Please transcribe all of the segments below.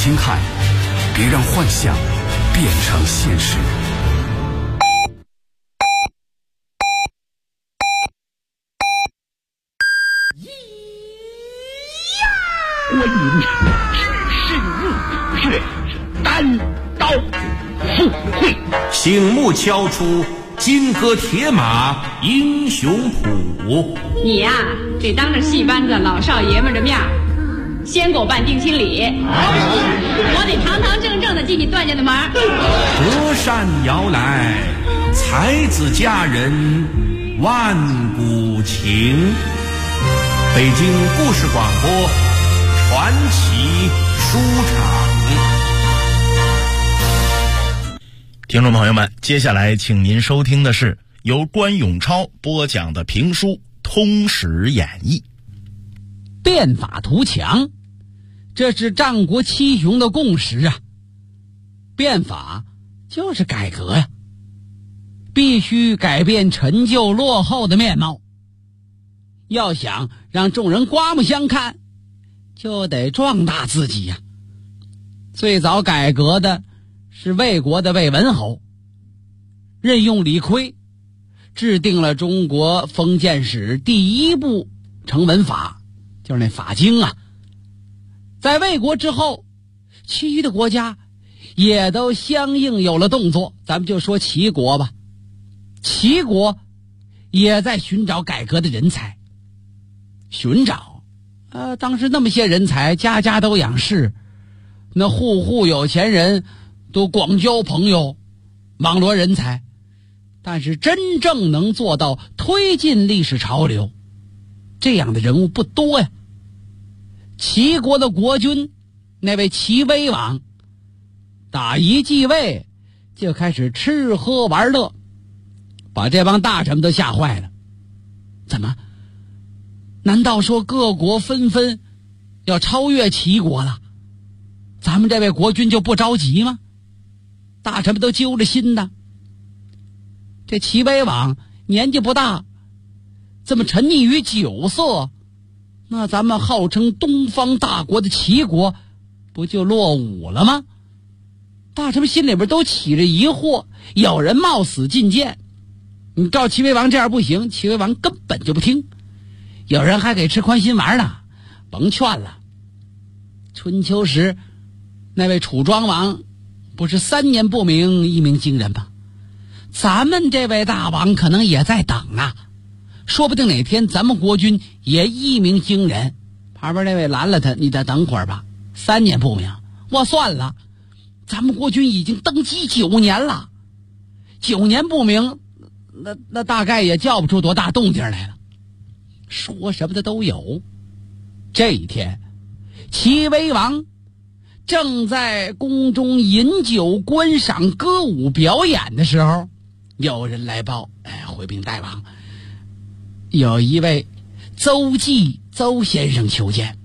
心看，别让幻想变成现实。 观音是入穴，单刀赴会， 醒目敲出金戈铁马英雄谱。 你呀，得当着戏班子老少爷们的面先给我办定亲礼，我得堂堂正正的进你段家的门。 隔山遥来，才子佳人万古情。北京故事广播传奇书场。 听众朋友们，接下来请您收听的是由关永超播讲的评书《通史演义》。 变法图强，这是战国七雄的共识啊。变法就是改革呀，必须改变陈旧落后的面貌。要想让众人刮目相看，就得壮大自己呀。最早改革的是魏国的魏文侯，任用李悝，制定了中国封建史第一部成文法，就是那法经啊。在魏国之后，其余的国家也都相应有了动作。咱们就说齐国吧，齐国也在寻找改革的人才。寻找当时那么些人才，家家都养士，那户户有钱人都广交朋友，网罗人才，但是真正能做到推进历史潮流，这样的人物不多呀。齐国的国君那位齐威王，打一继位就开始吃喝玩乐，把这帮大臣们都吓坏了。怎么？难道说各国纷纷要超越齐国了？咱们这位国君就不着急吗？大臣们都揪着心呢。这齐威王年纪不大，这么沉溺于酒色，那咱们号称东方大国的齐国不就落伍了吗？大臣们心里边都起着疑惑，有人冒死进谏，你照齐威王这样不行，齐威王根本就不听。有人还给吃宽心丸呢，甭劝了。春秋时那位楚庄王不是3年不鸣一鸣惊人吗？咱们这位大王可能也在等啊，说不定哪天咱们国君也一鸣惊人。旁边那位拦了他，你再等会儿吧，3年不鸣我算了，咱们国君已经登基9年了，9年不鸣，那大概也叫不出多大动静来了。说什么的都有。这一天，齐威王正在宫中饮酒观赏歌舞表演的时候，有人来报，回禀大王，有一位邹忌邹先生求见。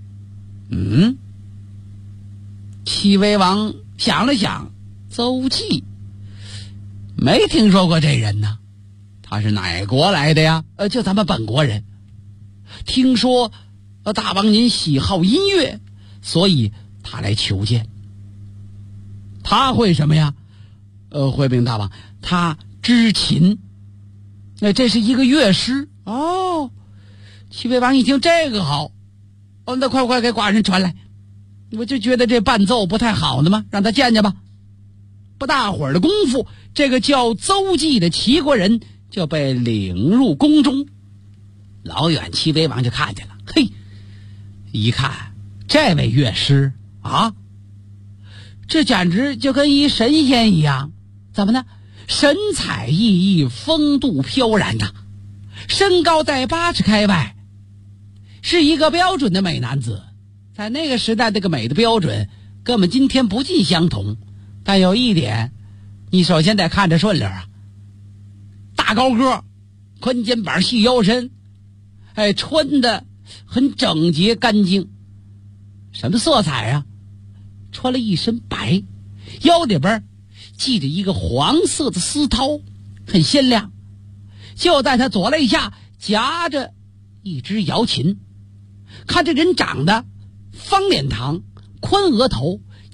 齐威王想了想，邹忌没听说过这人呢，他是哪国来的呀？就咱们本国人。听说大王您喜好音乐，所以他来求见。他会什么呀？回禀大王，他知琴，这是一个乐师。齐威王一听这个好，那快给寡人传来。我就觉得这伴奏不太好的嘛，让他见见吧。不大会儿的功夫，这个叫邹忌的齐国人就被领入宫中。老远齐威王就看见了，嘿，一看这位乐师啊，这简直就跟一神仙一样。怎么呢？神采奕奕，风度飘然的，身高在80开外，是一个标准的美男子。在那个时代，这个美的标准跟我们今天不尽相同，但有一点，你首先得看着顺溜啊，大高个，宽肩膀，细腰身，穿的很整洁干净。什么色彩啊？穿了一身白，腰里边系着一个黄色的丝绦，很鲜亮。就在他左肋下夹着一只瑶琴。看这人长得方脸膛，宽额头，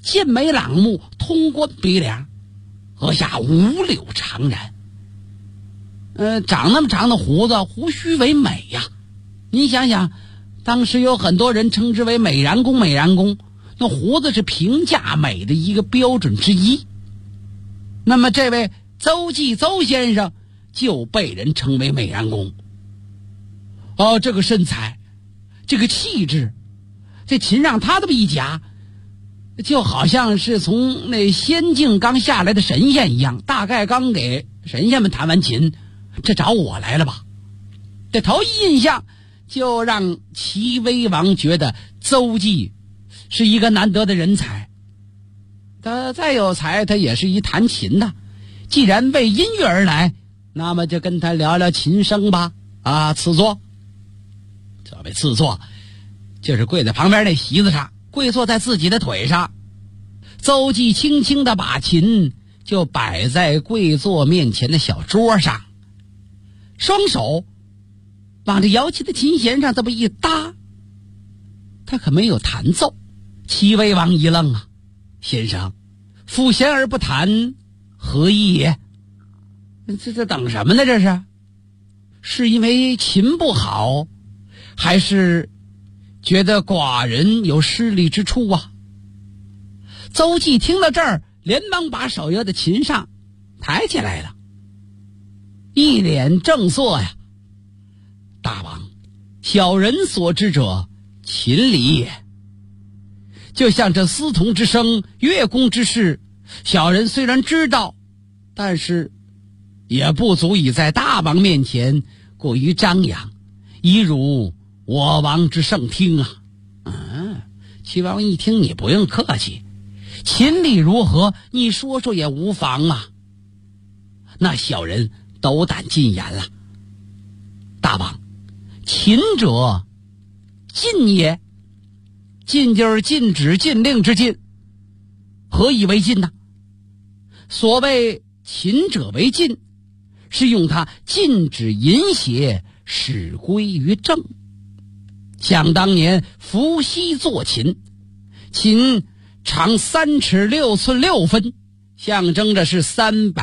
剑眉朗目，通关鼻梁，额下五柳长髯。长那么长的胡子，胡须为美呀。您想想，当时有很多人称之为美髯公，美髯公，那胡子是评价美的一个标准之一。那么这位邹忌邹先生就被人称为美髯公。这个身材，这个气质，这秦让他这么一夹，就好像是从那仙境刚下来的神仙一样，大概刚给神仙们弹完琴，这找我来了吧。这头一印象就让齐威王觉得邹忌是一个难得的人才。他再有才，他也是一弹琴的，既然为音乐而来，那么就跟他聊聊琴声吧。赐座。所谓赐座，就是跪在旁边那席子上，跪坐在自己的腿上。邹忌轻轻地把琴就摆在跪坐面前的小桌上，双手往这摇琴的琴弦上这么一搭，他可没有弹奏。齐威王一愣啊，先生，抚弦而不弹，何意也？这等什么呢？这是因为琴不好，还是觉得寡人有失礼之处啊？邹忌听到这儿，连忙把手摇在琴上抬起来了，一脸正色呀。大王，小人所知者，琴理也。就像这司童之声、乐工之事，小人虽然知道，但是也不足以在大王面前过于张扬，以辱我王之圣听啊。齐王一听，你不用客气，琴理如何，你说说也无妨啊。那小人斗胆进言了。大王，琴者禁也。禁就是禁止禁令之禁。何以为禁呢？所谓琴者为禁，是用它禁止淫邪，使归于正。想当年伏羲作琴，琴长3尺6寸6分，象征着是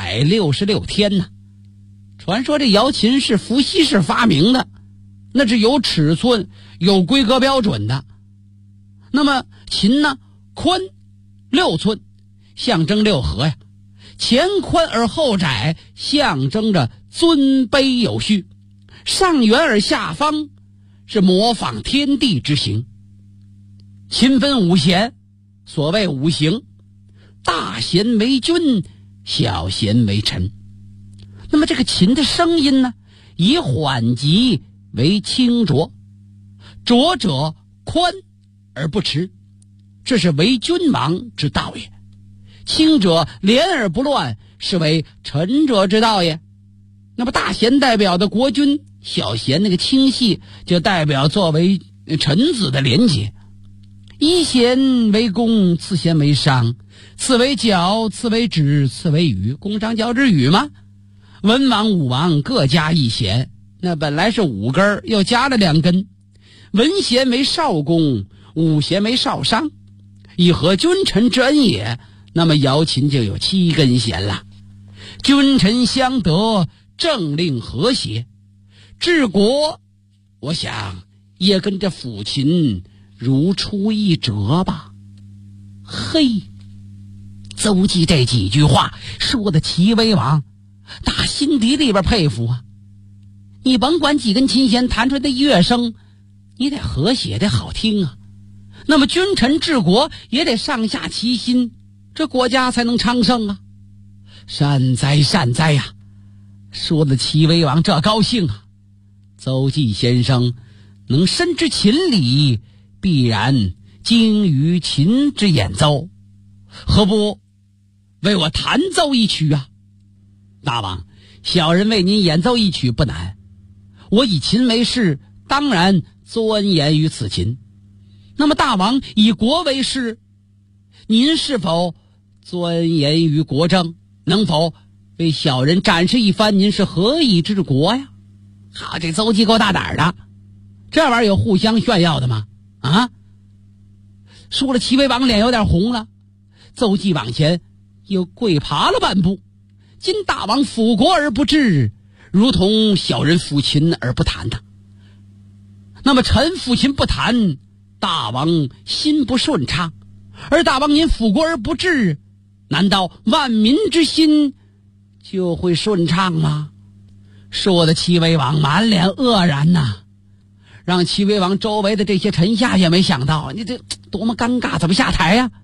366天呢。传说这摇琴是伏羲氏发明的，那是有尺寸有规格标准的。那么琴呢，宽6寸，象征六合呀，前宽而后窄，象征着尊卑有序，上圆而下方，是模仿天地之行。琴分5弦，所谓5行，大弦为君，小弦为臣。那么这个琴的声音呢，以缓急为清浊，浊者宽而不迟，这是为君王之道也；清者连而不乱，是为臣者之道也。那么大弦代表的国君，小弦那个清细就代表作为臣子的廉洁。一弦为弓，次弦为商，次为角，次为指，次为羽。弓商角指羽吗？文王武王各加1弦，那本来是5根，又加了2根。文弦为少公，武弦为少商，以合君臣之恩也。那么摇琴就有7根弦了。君臣相得，政令和谐，治国我想也跟这抚琴如出一辙吧。嘿，邹忌这几句话说的齐威王打心底里边佩服啊。你甭管几根琴弦弹出来的乐声，你得和谐，得好听啊。那么君臣治国也得上下齐心，这国家才能昌盛啊。善哉善哉呀，说的齐威王这高兴啊。邹忌先生能深知琴理，必然精于琴之演奏，何不为我弹奏一曲啊？大王，小人为您演奏一曲不难，我以琴为事，当然钻研于此琴。那么大王以国为事，您是否钻研于国政？能否为小人展示一番您是何以治国呀？好，这邹忌够大胆的，这玩意儿有互相炫耀的吗？啊！说了齐威王脸有点红了， 邹忌往前又跪爬了半步。今大王辅国而不治，如同小人抚琴而不弹呐。那么臣抚琴不弹，大王心不顺畅；而大王您辅国而不治，难道万民之心就会顺畅吗？说的齐威王满脸愕然呐，让齐威王周围的这些臣下也没想到，你这多么尴尬，怎么下台呀？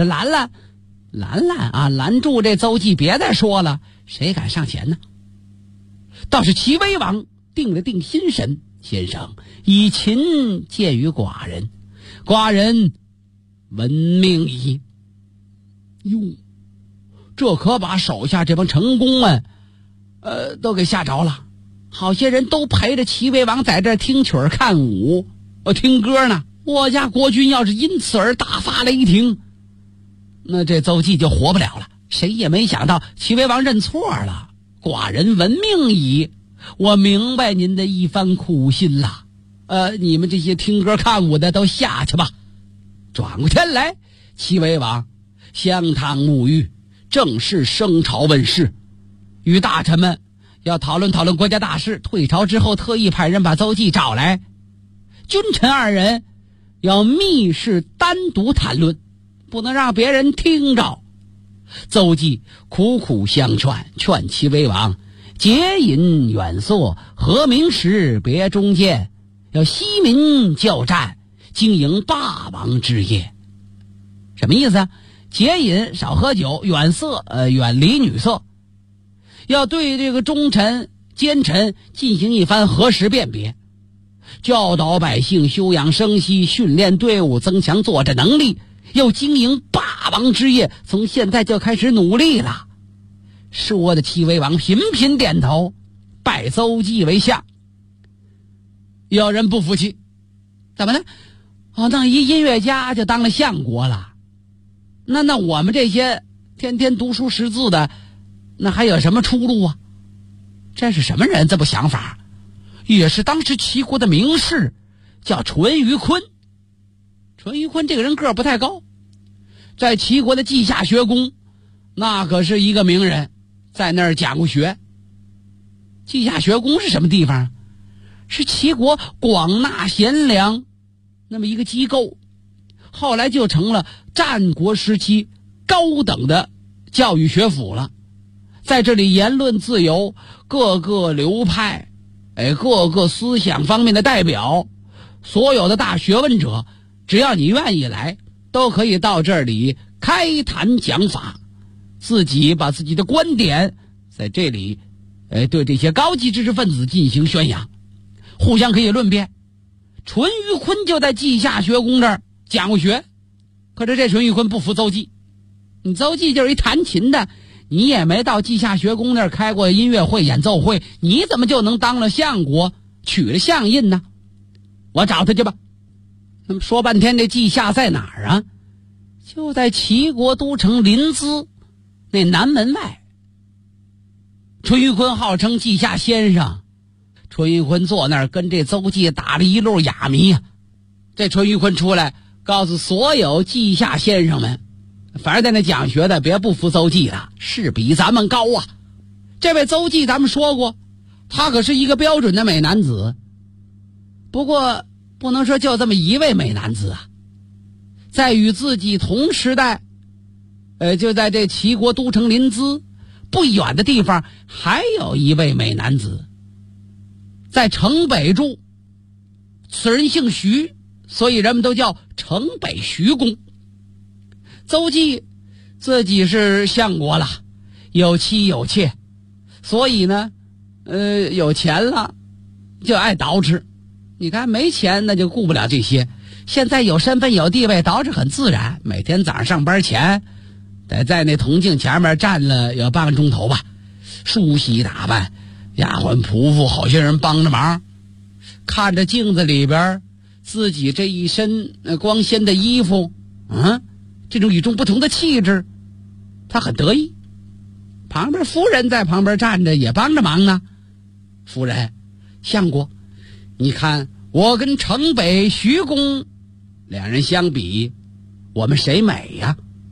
拦住这邹忌，别再说了，谁敢上前呢？倒是齐威王定了定心神，先生以秦见于寡人，寡人闻命矣。哟，这可把手下这帮臣工们都给吓着了。好些人都陪着齐威王在这听曲儿看舞听歌呢。我家国君要是因此而大发雷霆，那这邹忌就活不了了。谁也没想到齐威王认错了，寡人闻命矣，我明白您的一番苦心了。你们这些听歌看舞的都下去吧。转过天来，齐威王香汤沐浴，正式升朝问事，与大臣们要讨论讨论国家大事。退朝之后，特意派人把邹忌找来，君臣二人要密室单独谈论，不能让别人听着。邹忌苦苦相劝，劝齐威王节饮远缩，和明时别中见，要息民教战，经营霸王之业。什么意思啊？节饮，少喝酒，远色，远离女色，要对这个忠臣奸臣进行一番核实辨别，教导百姓休养生息，训练队伍，增强作战能力，要经营霸王之业，从现在就开始努力了。说的齐威王频频点头，拜邹忌为相。有人不服气，怎么呢？弄一音乐家就当了相国了，那我们这些天天读书识字的，那还有什么出路啊？这是什么人这么想法？也是当时齐国的名士，叫淳于髡。淳于髡这个人个儿不太高，在齐国的稷下学宫那可是一个名人，在那儿讲过学。稷下学宫是什么地方？是齐国广纳贤良那么一个机构，后来就成了战国时期高等的教育学府了。在这里言论自由，各个流派各个思想方面的代表，所有的大学问者，只要你愿意来，都可以到这里开坛讲法，自己把自己的观点在这里对这些高级知识分子进行宣扬，互相可以论辩。淳于髡就在稷下学宫这儿讲过学，可是这淳于髡不服邹忌，你邹忌就是一弹琴的，你也没到稷下学宫那儿开过音乐会演奏会，你怎么就能当了相国，取了相印呢？我找他去吧。那么说半天，这稷下在哪儿啊？就在齐国都城临淄那南门外。淳于髡号称稷下先生，淳于髡坐那儿跟这邹忌打了一路哑谜啊。这淳于髡出来告诉所有稷下先生们，反正在那讲学的别不服邹忌了，是比咱们高啊。这位邹忌咱们说过，他可是一个标准的美男子，不过不能说就这么一位美男子啊，在与自己同时代就在这齐国都城临淄不远的地方，还有一位美男子，在城北住，此人姓徐，所以人们都叫城北徐公。邹忌自己是相国了，有妻有妾，所以呢有钱了就爱捯饬，你看没钱那就顾不了这些，现在有身份有地位，捯饬很自然。每天早上上班前得在那铜镜前面站了有半个钟头吧，梳洗打扮，丫鬟仆妇好些人帮着忙，看着镜子里边自己这一身光鲜的衣服这种与众不同的气质，他很得意。旁边夫人在旁边站着也帮着忙呢。夫人，相国，你看我跟城北徐公两人相比，我们谁美呀？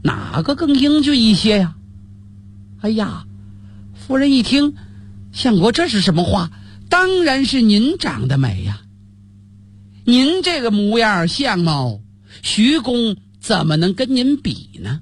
哪个更英俊一些呀？哎呀，夫人一听，相国这是什么话？当然是您长得美呀！您这个模样相貌，徐公怎么能跟您比呢？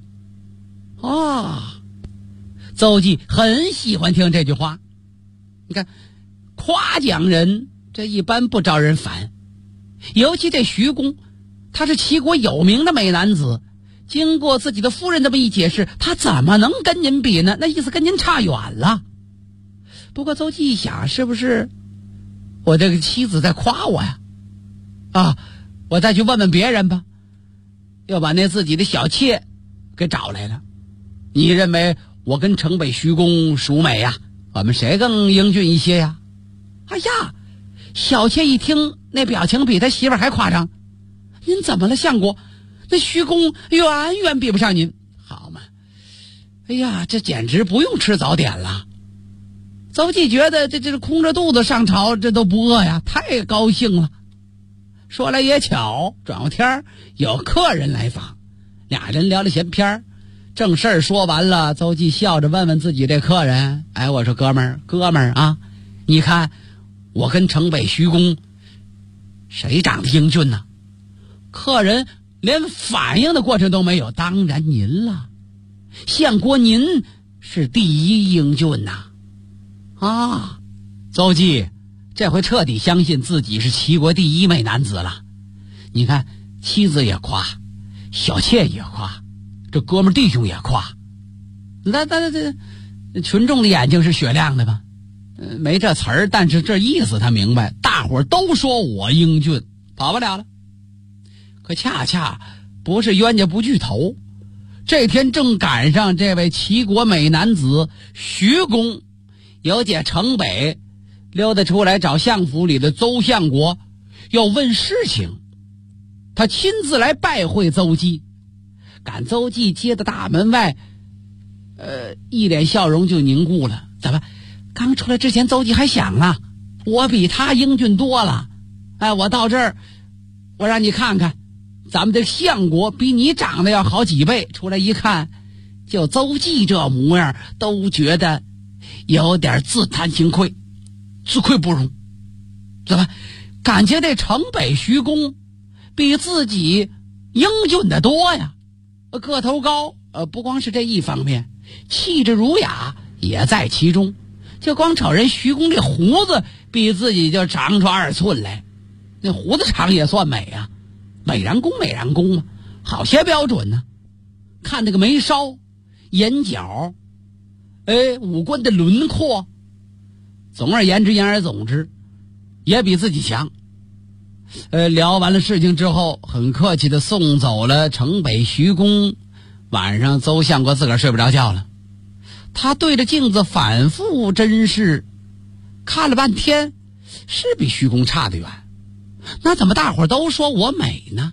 邹忌很喜欢听这句话。你看，夸奖人这一般不招人烦，尤其这徐公，他是齐国有名的美男子，经过自己的夫人这么一解释，他怎么能跟您比呢？那意思跟您差远了。不过邹忌一想，是不是我这个妻子在夸我呀？我再去问问别人吧。又把那自己的小妾给找来了。你认为我跟城北徐公孰美呀？我们谁更英俊一些呀？哎呀，小妾一听那表情比他媳妇儿还夸张。您怎么了，相国？那徐公远远比不上您。好嘛，哎呀，这简直不用吃早点了。邹忌觉得这空着肚子上朝，这都不饿呀，太高兴了。说来也巧，转过天有客人来访，俩人聊了闲篇。正事儿说完了，邹忌笑着问问自己这客人：我说哥们儿啊，你看我跟城北徐公谁长得英俊呢？客人连反应的过程都没有。当然您了，相国您是第一英俊呐！邹忌这回彻底相信自己是齐国第一美男子了。你看，妻子也夸，小妾也夸，这哥们弟兄也夸。那群众的眼睛是雪亮的吧？没这词儿，但是这意思他明白，大伙儿都说我英俊，跑不了了。可恰恰不是冤家不聚头，这天正赶上这位齐国美男子徐公由解城北溜达出来找相府里的邹相国，要问事情。他亲自来拜会邹忌，赶邹忌接到大门外，一脸笑容就凝固了。怎么刚出来之前邹忌还想了，我比他英俊多了，我到这儿我让你看看咱们这相国比你长得要好几倍。出来一看，就邹忌这模样，都觉得有点自叹形穢，自愧不如。怎么感觉这城北徐公比自己英俊的多呀？个头高，不光是这一方面，气质儒雅也在其中。就光瞅人徐公这胡子比自己就长出2寸来，那胡子长也算美啊，美髯公嘛，好些标准呢。看那个眉梢、眼角，五官的轮廓，总而言之，也比自己强。聊完了事情之后，很客气的送走了城北徐公。晚上邹相国自个儿睡不着觉了，他对着镜子反复珍视，看了半天，是比徐公差得远。那怎么大伙儿都说我美呢？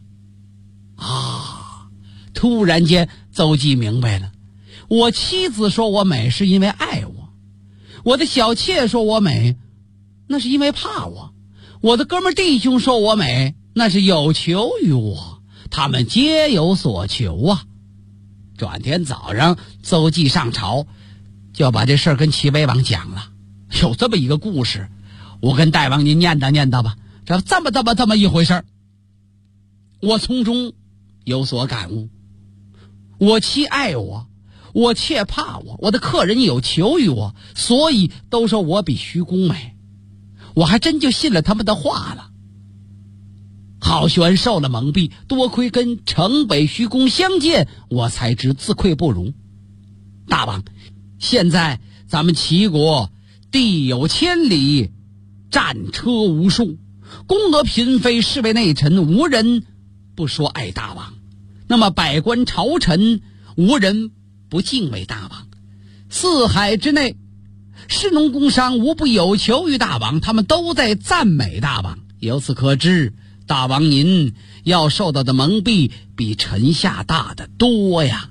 突然间邹忌明白了，我妻子说我美是因为爱我，我的小妾说我美那是因为怕我，我的哥们弟兄说我美那是有求于我，他们皆有所求啊。转天早上邹忌上朝，就把这事儿跟齐威王讲了。有这么一个故事，我跟大王您念叨吧。这么一回事儿，我从中有所感悟。我妻爱我，我妾怕我，我的客人有求于我，所以都说我比徐公美。我还真就信了他们的话了。郝玄受了蒙蔽，多亏跟城北徐公相见，我才知自愧不如。大王，现在咱们齐国地有千里，战车无数，宫娥嫔妃侍卫内臣，无人不说爱大王。那么百官朝臣，无人不敬畏大王。四海之内，士农工商无不有求于大王，他们都在赞美大王。由此可知，大王您要受到的蒙蔽比臣下大得多呀。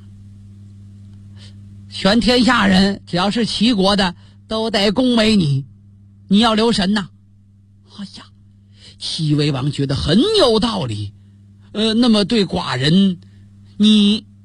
全天下人只要是齐国的都得恭维你，你要留神呐。哎呀，齐威王觉得很有道理。那么对寡人，你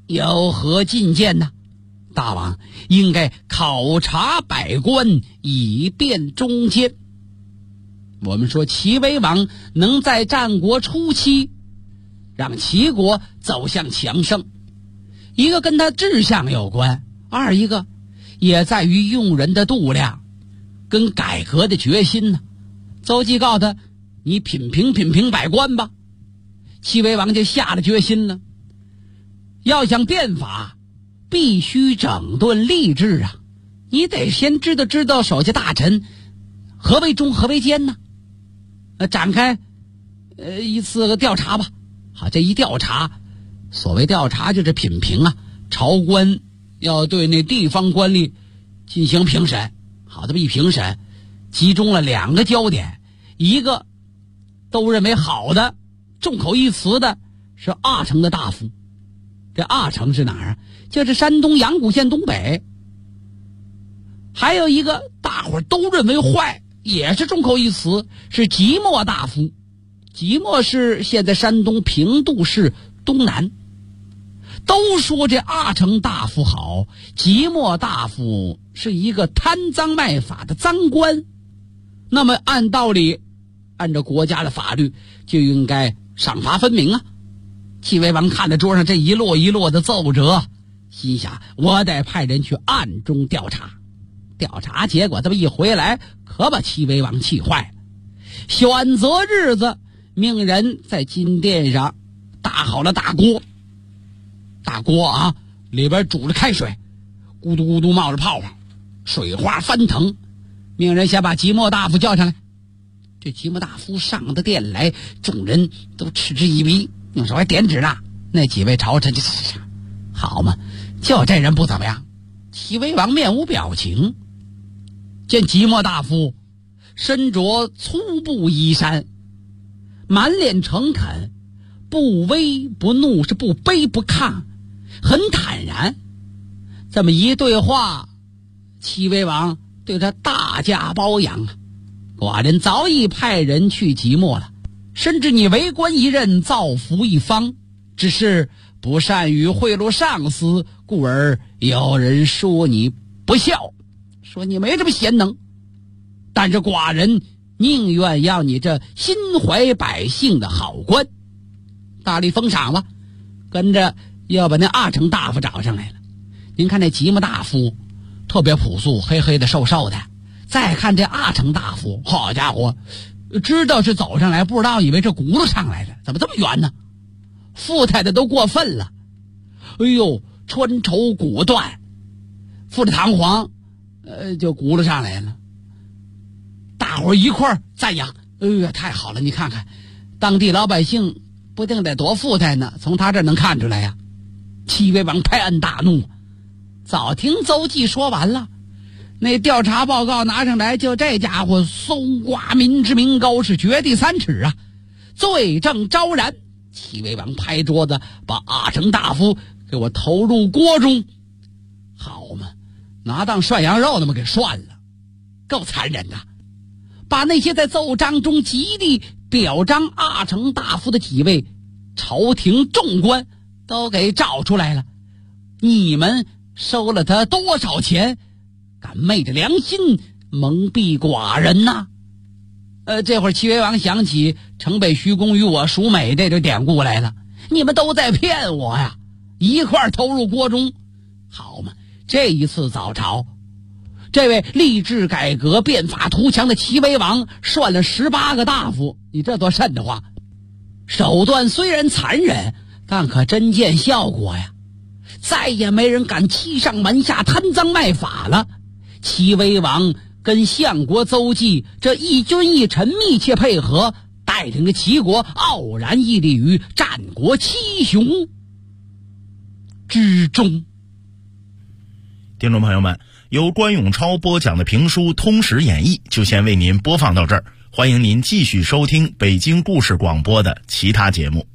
有何进谏呢？大王应该考察百官，以便忠谏。我们说齐威王能在战国初期让齐国走向强盛，一个跟他志向有关，二一个也在于用人的度量跟改革的决心呢。邹忌告他，你品评百官吧。齐威王就下了决心了，要想变法必须整顿吏治啊，你得先知道手下大臣何为忠何为奸呢？展开一次调查吧。好，这一调查，所谓调查就是品评啊，朝官要对那地方官吏进行评审。好，这么一评审，集中了2个焦点，一个都认为好的，众口一词的是阿城的大夫。这阿城是哪儿啊？就是山东阳谷县东北。还有一个大伙儿都认为坏，也是众口一词，是即墨大夫。即墨是现在山东平度市东南。都说这阿城大夫好，即墨大夫是一个贪赃卖法的赃官。那么按道理，按照国家的法律，就应该赏罚分明啊。齐威王看着桌上这一摞一摞的奏折，心想我得派人去暗中调查。调查结果这么一回来，可把齐威王气坏了。选择日子，命人在金殿上搭好了大锅。大锅啊，里边煮着开水，咕嘟咕嘟冒着泡泡，水花翻腾。命人先把即墨大夫叫上来。这即墨大夫上的殿来，众人都嗤之以鼻，用手还点指呢。那几位朝臣就好嘛，就这人不怎么样。齐威王面无表情，见即墨大夫身着粗布衣衫，满脸诚恳，不威不怒，是不卑不亢，很坦然。这么一对话，齐威王对他大加褒扬啊。寡人早已派人去即墨了，深知你为官一任，造福一方，只是不善于贿赂上司，故而有人说你不孝，说你没这么贤能。但是寡人宁愿要你这心怀百姓的好官，大力封赏吧。跟着要把那阿城大夫找上来了。您看那即墨大夫特别朴素，黑黑的瘦瘦的。再看这阿城大夫，好家伙，知道是走上来，不知道以为这轱辘上来了，怎么这么远呢？富太太都过分了。哎呦，穿绸骨断，富丽堂皇，就轱辘上来了。大伙一块儿赞扬，哎呀，太好了！你看看，当地老百姓不定得多富态呢，从他这能看出来呀。齐威王拍案大怒，早听邹忌说完了。那调查报告拿上来，就这家伙搜刮民脂民膏，是掘地3尺啊，罪证昭然。齐威王拍桌子，把阿城大夫给我投入锅中。好嘛，拿当涮羊肉那么给涮了，够残忍的。把那些在奏章中极力表彰阿城大夫的几位朝廷重官都给找出来了。你们收了他多少钱？敢昧着良心蒙蔽寡人呐！这会儿齐威王想起城北徐公与我孰美这就典故来了。你们都在骗我呀，一块投入锅中。好嘛，这一次早朝，这位立志改革变法图强的齐威王涮了18个大夫，你这多瘆得慌。手段虽然残忍，但可真见效果呀。再也没人敢欺上瞒下贪赃卖法了。齐威王跟相国邹忌这一君一臣密切配合，带领着齐国傲然屹立于战国七雄之中。 听众朋友们，由关永超播讲的评书《通史演义》就先为您播放到这儿，欢迎您继续收听北京故事广播的其他节目。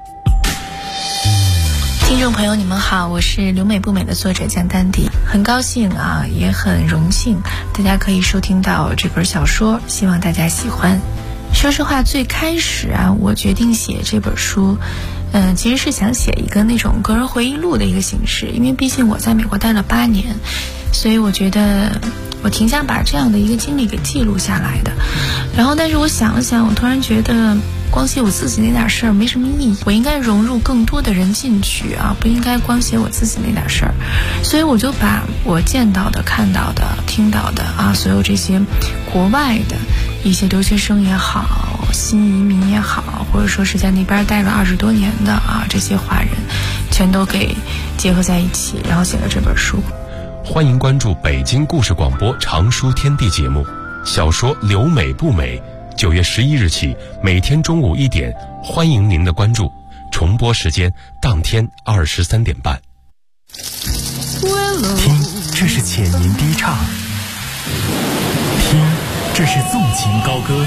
听众朋友你们好，我是留美不美的作者江丹迪，很高兴啊，也很荣幸大家可以收听到这本小说，希望大家喜欢。说实话，最开始啊，我决定写这本书其实是想写一个那种个人回忆录的一个形式，因为毕竟我在美国待了8年，所以我觉得我挺想把这样的一个经历给记录下来的。然后但是我想了想，我突然觉得光写我自己那点事儿没什么意义，我应该融入更多的人进去啊，不应该光写我自己那点事儿。所以我就把我见到的、看到的、听到的啊，所有这些国外的一些留学生也好，新移民也好，或者说是在那边待了20多年的啊，这些华人全都给结合在一起，然后写了这本书。 欢迎关注北京故事广播常书天地节目，小说《留美不美》9月11日起，每天中午1点，欢迎您的关注。重播时间当天23点半。 听，这是浅吟低唱；听，这是纵情高歌；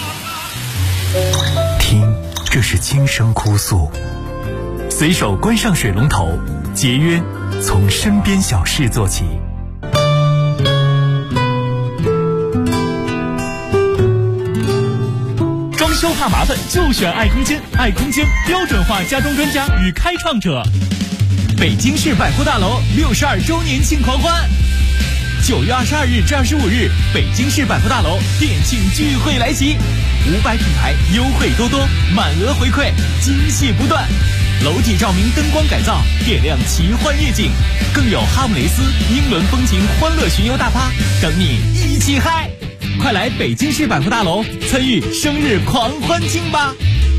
听，这是轻声哭诉。随手关上水龙头，节约从身边小事做起。 装修怕麻烦就选爱空间，爱空间标准化家装专家与开创者。北京市百货大楼62周年庆狂欢，9月22日至25日，北京市百货大楼店庆聚会来袭，500品牌优惠多多，满额回馈，惊喜不断。楼体照明灯光改造，点亮奇幻夜景，更有哈姆雷斯、英伦风情欢乐巡游大趴等你一起嗨！快来北京市百货大楼参与生日狂欢庆吧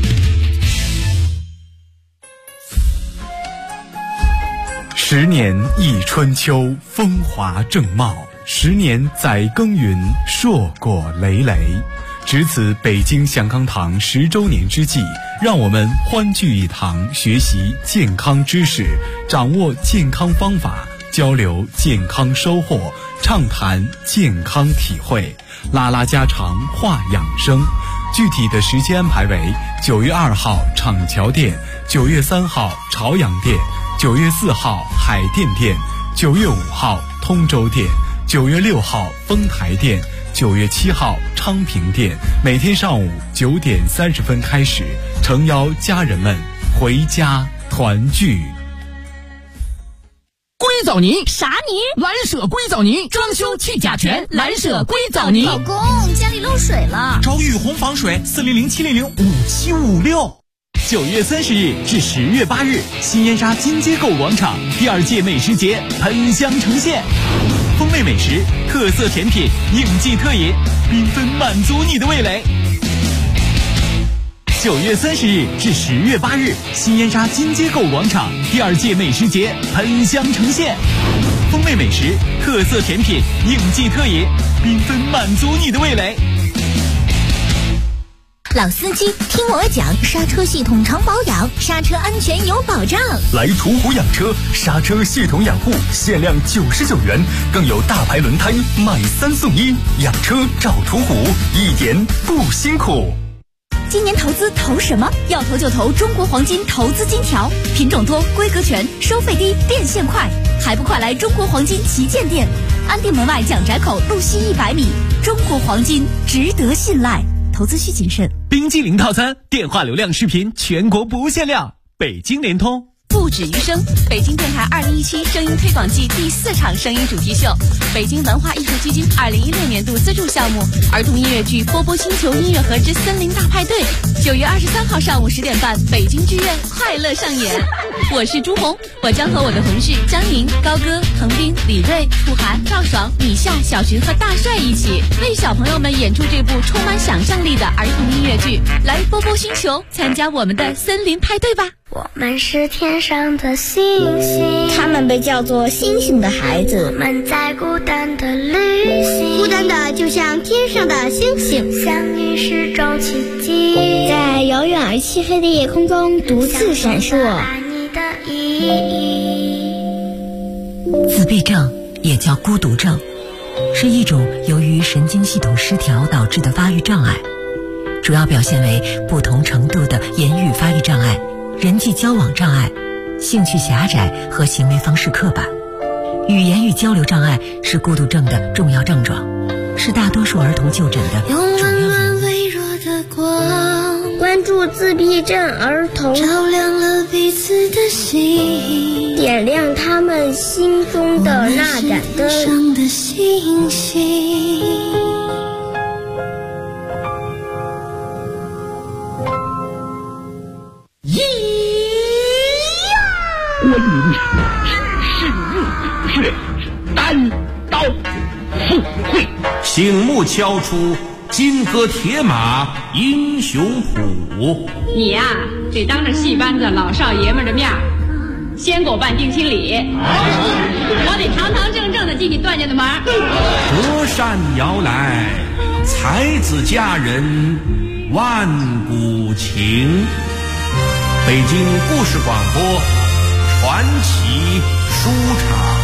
！10年一春秋，风华正茂；10年载耕耘，硕果累累。值此北京祥康堂10周年之际，让我们欢聚一堂，学习健康知识，掌握健康方法，交流健康收获，畅谈健康体会，拉拉家常，话养生。具体的时间安排为9月2号厂桥店，9月3号朝阳店，9月4号海淀店，9月5号通州店，9月6号丰台店，9月7号昌平店。每天上午9点30分开始，诚邀家人们回家团聚。 硅藻泥啥泥？ 蓝舍硅藻泥，装修去甲醛，蓝舍硅藻泥。 老公，家里漏水了， 找雨虹防水，400-700-5756。9月30日至10月8日，新烟沙金街购物广场第2届美食节喷香呈现，风味美食、特色甜品、应季特饮，缤纷满足你的味蕾。9月30日至10月8日，新烟沙金街购物广场第2届美食节喷香呈现，风味美食、特色甜品、应季特饮，缤纷满足你的味蕾。 老司机听我讲，刹车系统常保养，刹车安全有保障。 来途虎养车，刹车系统养护限量99元，更有大牌轮胎买3送1，养车找途虎，一点不辛苦。 今年投资投什么？要投就投中国黄金投资金条，品种多，规格全，收费低，变现快，还不快来中国黄金旗舰店，安定门外蒋宅口路西100米，中国黄金值得信赖，投资需谨慎。 冰激凌套餐，电话流量视频全国不限量，北京联通。 不止于声，北京电台2017声音推广季第4场声音主题秀，北京文化艺术基金2016年度资助项目儿童音乐剧《波波星球音乐盒之森林大派对》，9月23号上午10点半，北京剧院快乐上演。我是朱红，我将和我的同事张宁、高歌、滕斌、李锐、楚涵、赵爽、米笑、小徐和大帅一起为小朋友们演出这部充满想象力的儿童音乐剧。来波波星球参加我们的森林派对吧！ 我们是天上的星星， 他们被叫做星星的孩子。 我们在孤单的旅行， 孤单的就像天上的星星， 相遇是种奇迹， 在遥远而漆黑的夜空中独自闪烁。 爱你的意义。 自闭症也叫孤独症，是一种由于神经系统失调导致的发育障碍，主要表现为不同程度的言语发育障碍、人际交往障碍、兴趣狭窄和行为方式刻板。语言与交流障碍是孤独症的重要症状，是大多数儿童就诊的主要原因。 用温暖微弱的光，关帮助自闭症儿童， 照亮了彼此的心， 点亮他们心中的那盏灯。 上的星星， 我以知识入血，单刀赴会， 醒目敲出金戈铁马英雄谱。 你呀，得当着戏班子老少爷们的面先给我办定亲礼，我得堂堂正正的进你段家的门。 隔山摇来，才子佳人万古情。北京故事广播传奇书场。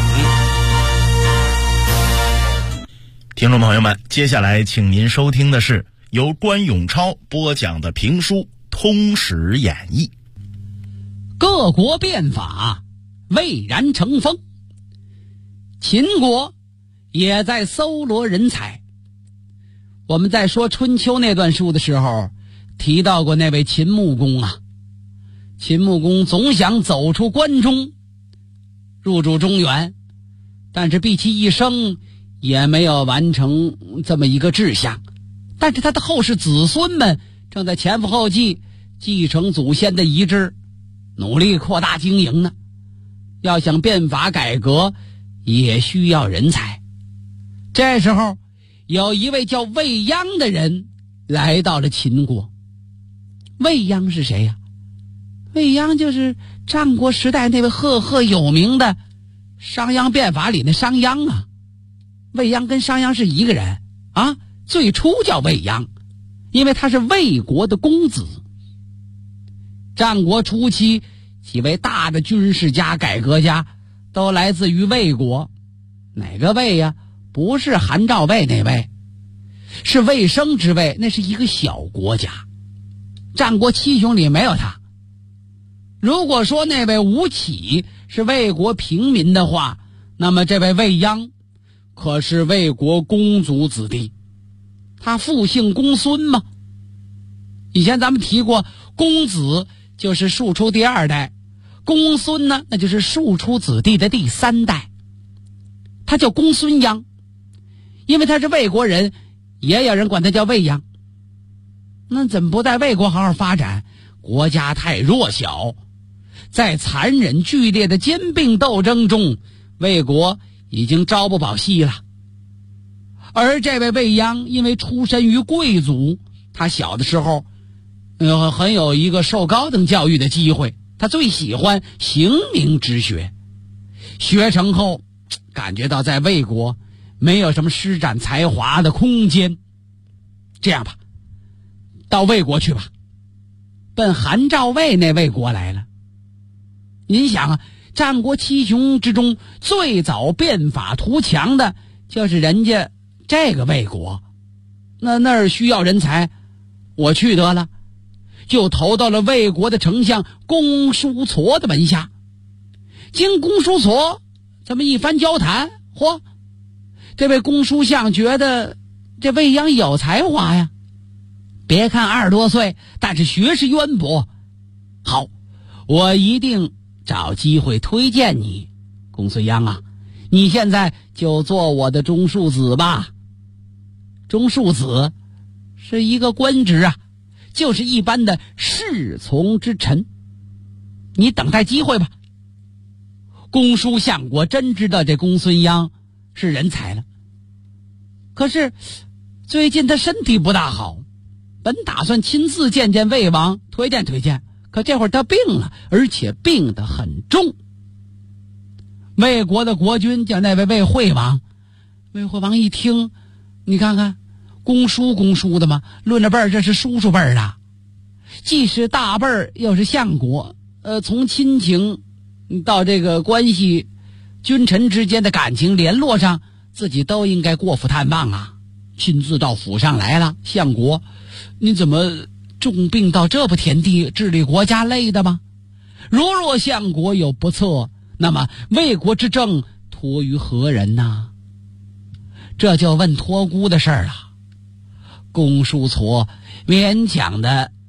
听众朋友们，接下来请您收听的是由关永超播讲的评书《通史演义》。 各国变法蔚然成风，秦国也在搜罗人才。我们在说春秋那段书的时候提到过那位秦穆公啊。秦穆公总想走出关中入主中原，但是毕其一生也没有完成这么一个志向。但是他的后世子孙们正在前赴后继继承祖先的遗志，努力扩大经营呢。要想变法改革也需要人才。这时候有一位叫卫鞅的人来到了秦国。卫鞅是谁呀？卫鞅就是战国时代那位赫赫有名的商鞅变法里的商鞅啊。卫鞅跟商鞅是一个人啊，最初叫卫鞅，因为他是魏国的公子。战国初期几位大的军事家改革家都来自于魏国。哪个魏呀？不是韩赵魏那位，是魏生之魏，那是一个小国家。战国七雄里没有他。如果说那位吴起是魏国平民的话，那么这位卫鞅可是魏国公族子弟。他父姓公孙嘛。以前咱们提过，公子就是庶出第二代，公孙呢，那就是庶出子弟的第三代。他叫公孙鞅，因为他是魏国人，也有人管他叫卫鞅。那怎么不在魏国好好发展？国家太弱小，在残忍剧烈的兼并斗争中，魏国已经朝不保夕了。而这位卫鞅因为出身于贵族，他小的时候很有一个受高等教育的机会，他最喜欢刑名之学。学成后感觉到在魏国没有什么施展才华的空间，这样吧，到魏国去吧，奔韩赵魏那魏国来了。您想啊，战国七雄之中最早变法图强的就是人家这个魏国。那儿需要人才，我去得了，就投到了魏国的丞相公叔痤的门下。经公叔痤这么一番交谈，嚯，这位公叔相觉得这卫鞅有才华呀，别看20多岁，但是学识渊博。好，我一定找机会推荐你。公孙鞅啊，你现在就做我的中庶子吧。中庶子是一个官职啊，就是一般的侍从之臣，你等待机会吧。公叔相国真知道这公孙鞅是人才了，可是最近他身体不大好，本打算亲自见见魏王推荐推荐，可这会儿他病了，而且病得很重。魏国的国君叫那位魏惠王，魏惠王一听，你看看公叔的嘛，论着辈儿这是叔叔辈儿的，既是大辈儿又是相国，从亲情到这个关系君臣之间的感情联络上，自己都应该过府探望啊。亲自到府上来了，相国你怎么重病到这步田地，治理国家累的吗？若相国有不测，那么魏国之政托于何人呢？这就问托孤的事儿了。公叔痤勉强的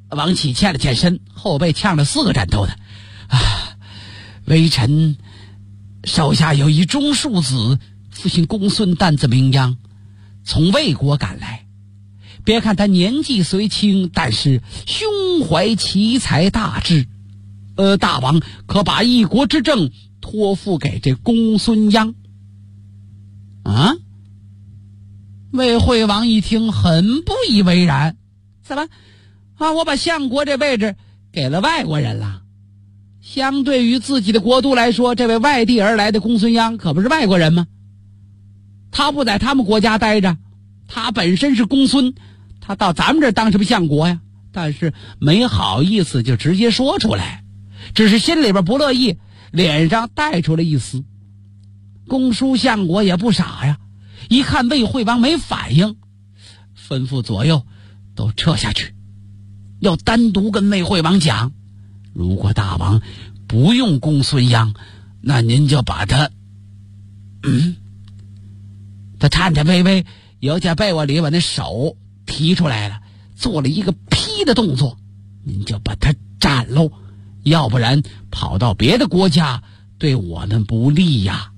王启欠了欠身，后背呛了4个枕头的。微臣手下有一中庶子，父亲公孙担子名扬，从魏国赶来。别看他年纪虽轻，但是胸怀奇才大志。大王可把一国之政托付给这公孙鞅。啊！魏惠王一听很不以为然，怎么我把相国这位置给了外国人了？相对于自己的国都来说，这位外地而来的公孙鞅可不是外国人吗？他不在他们国家待着，他本身是公孙，他到咱们这儿当什么相国呀？但是没好意思就直接说出来，只是心里边不乐意，脸上带出了一丝。公叔相国也不傻呀，一看魏惠王没反应，吩咐左右都撤下去，要单独跟魏惠王讲，如果大王不用公孙鞅，那您就把他他颤颤巍巍由在被窝里把那手提出来了，做了一个劈的动作，您就把他斩喽，要不然跑到别的国家对我们不利呀。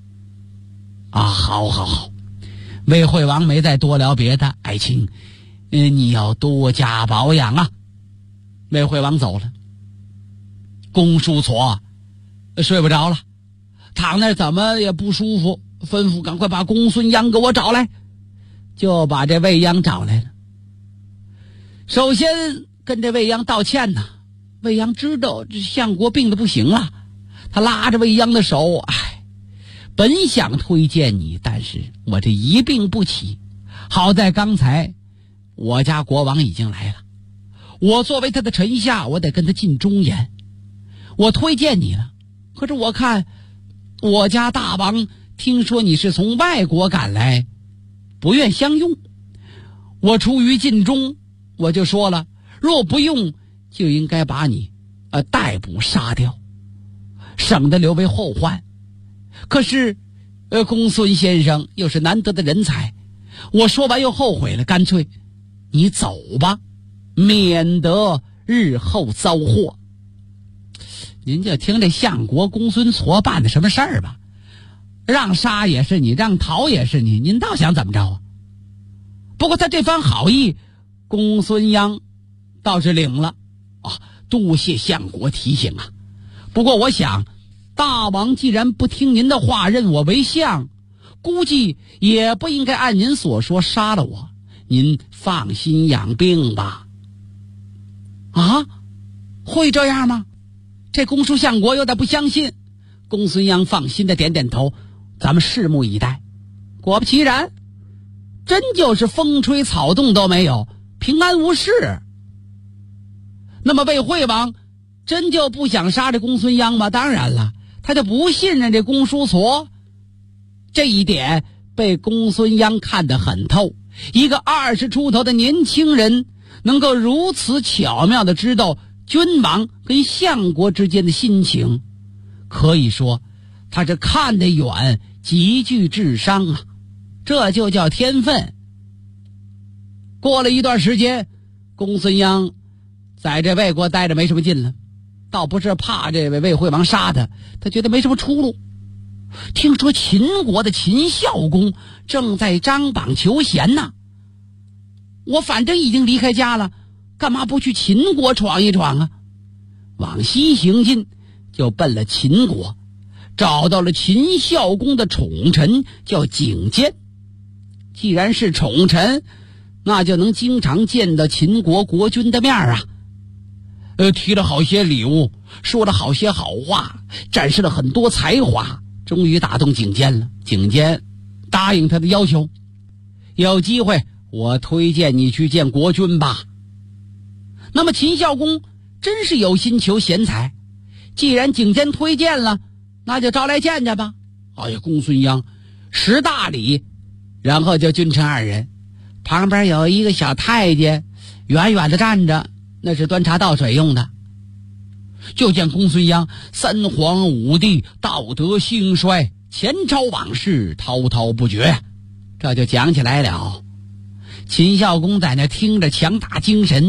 好，魏惠王没再多聊别的，爱卿你要多加保养啊。魏惠王走了，公叔痤睡不着了，躺那怎么也不舒服，吩咐赶快把公孙鞅给我找来，就把这魏鞅找来了。首先跟这魏鞅道歉呢，魏鞅知道这相国病得不行了，他拉着魏鞅的手，本想推荐你，但是我这一病不起，好在刚才我家国王已经来了，我作为他的臣下，我得跟他尽忠言，我推荐你了。可是我看我家大王听说你是从外国赶来，不愿相用，我出于尽忠，我就说了，若不用就应该把你逮捕杀掉，省得留为后患。可是公孙先生又是难得的人才，我说完又后悔了，干脆你走吧，免得日后遭祸。您就听这相国公孙痤办的什么事儿吧，让杀也是你，让逃也是你，您倒想怎么着啊？不过他这番好意，公孙鞅倒是领了多谢相国提醒啊。不过我想大王既然不听您的话，认我为相，估计也不应该按您所说杀了我，您放心养病吧。会这样吗？这公叔相国有点不相信。公孙鞅放心的点点头，咱们拭目以待。果不其然，真就是风吹草动都没有，平安无事。那么魏惠王真就不想杀这公孙鞅吗？当然了，他就不信任这公叔痤，这一点被公孙鞅看得很透。一个20出头的年轻人能够如此巧妙地知道君王跟相国之间的心情，可以说他这看得远，极具智商啊，这就叫天分。过了一段时间，公孙鞅在这魏国待着没什么劲了，倒不是怕这位魏惠王杀他，他觉得没什么出路。听说秦国的秦孝公正在张榜求贤呢，我反正已经离开家了，干嘛不去秦国闯一闯啊？往西行进，就奔了秦国，找到了秦孝公的宠臣，叫景监。既然是宠臣，那就能经常见到秦国国君的面啊。提了好些礼物，说了好些好话，展示了很多才华，终于打动景监了。景监答应他的要求，有机会我推荐你去见国君吧。那么秦孝公真是有心求贤才，既然景监推荐了，那就招来见见吧。公孙鞅识大礼，然后就君臣二人，旁边有一个小太监远远的站着，那是端茶倒水用的。就见公孙鞅三皇五帝，道德兴衰，前朝往事滔滔不绝，这就讲起来了。秦孝公在那听着强打精神，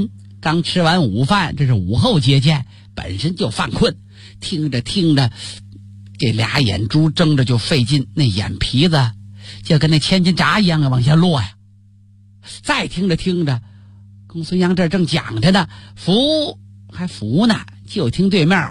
刚吃完午饭，这是午后接见，本身就犯困，听着听着，这俩眼珠睁着就费劲，那眼皮子就跟那千斤闸一样往下落呀。再听着听着，公孙阳这正讲着呢，扶还扶呢，就听对面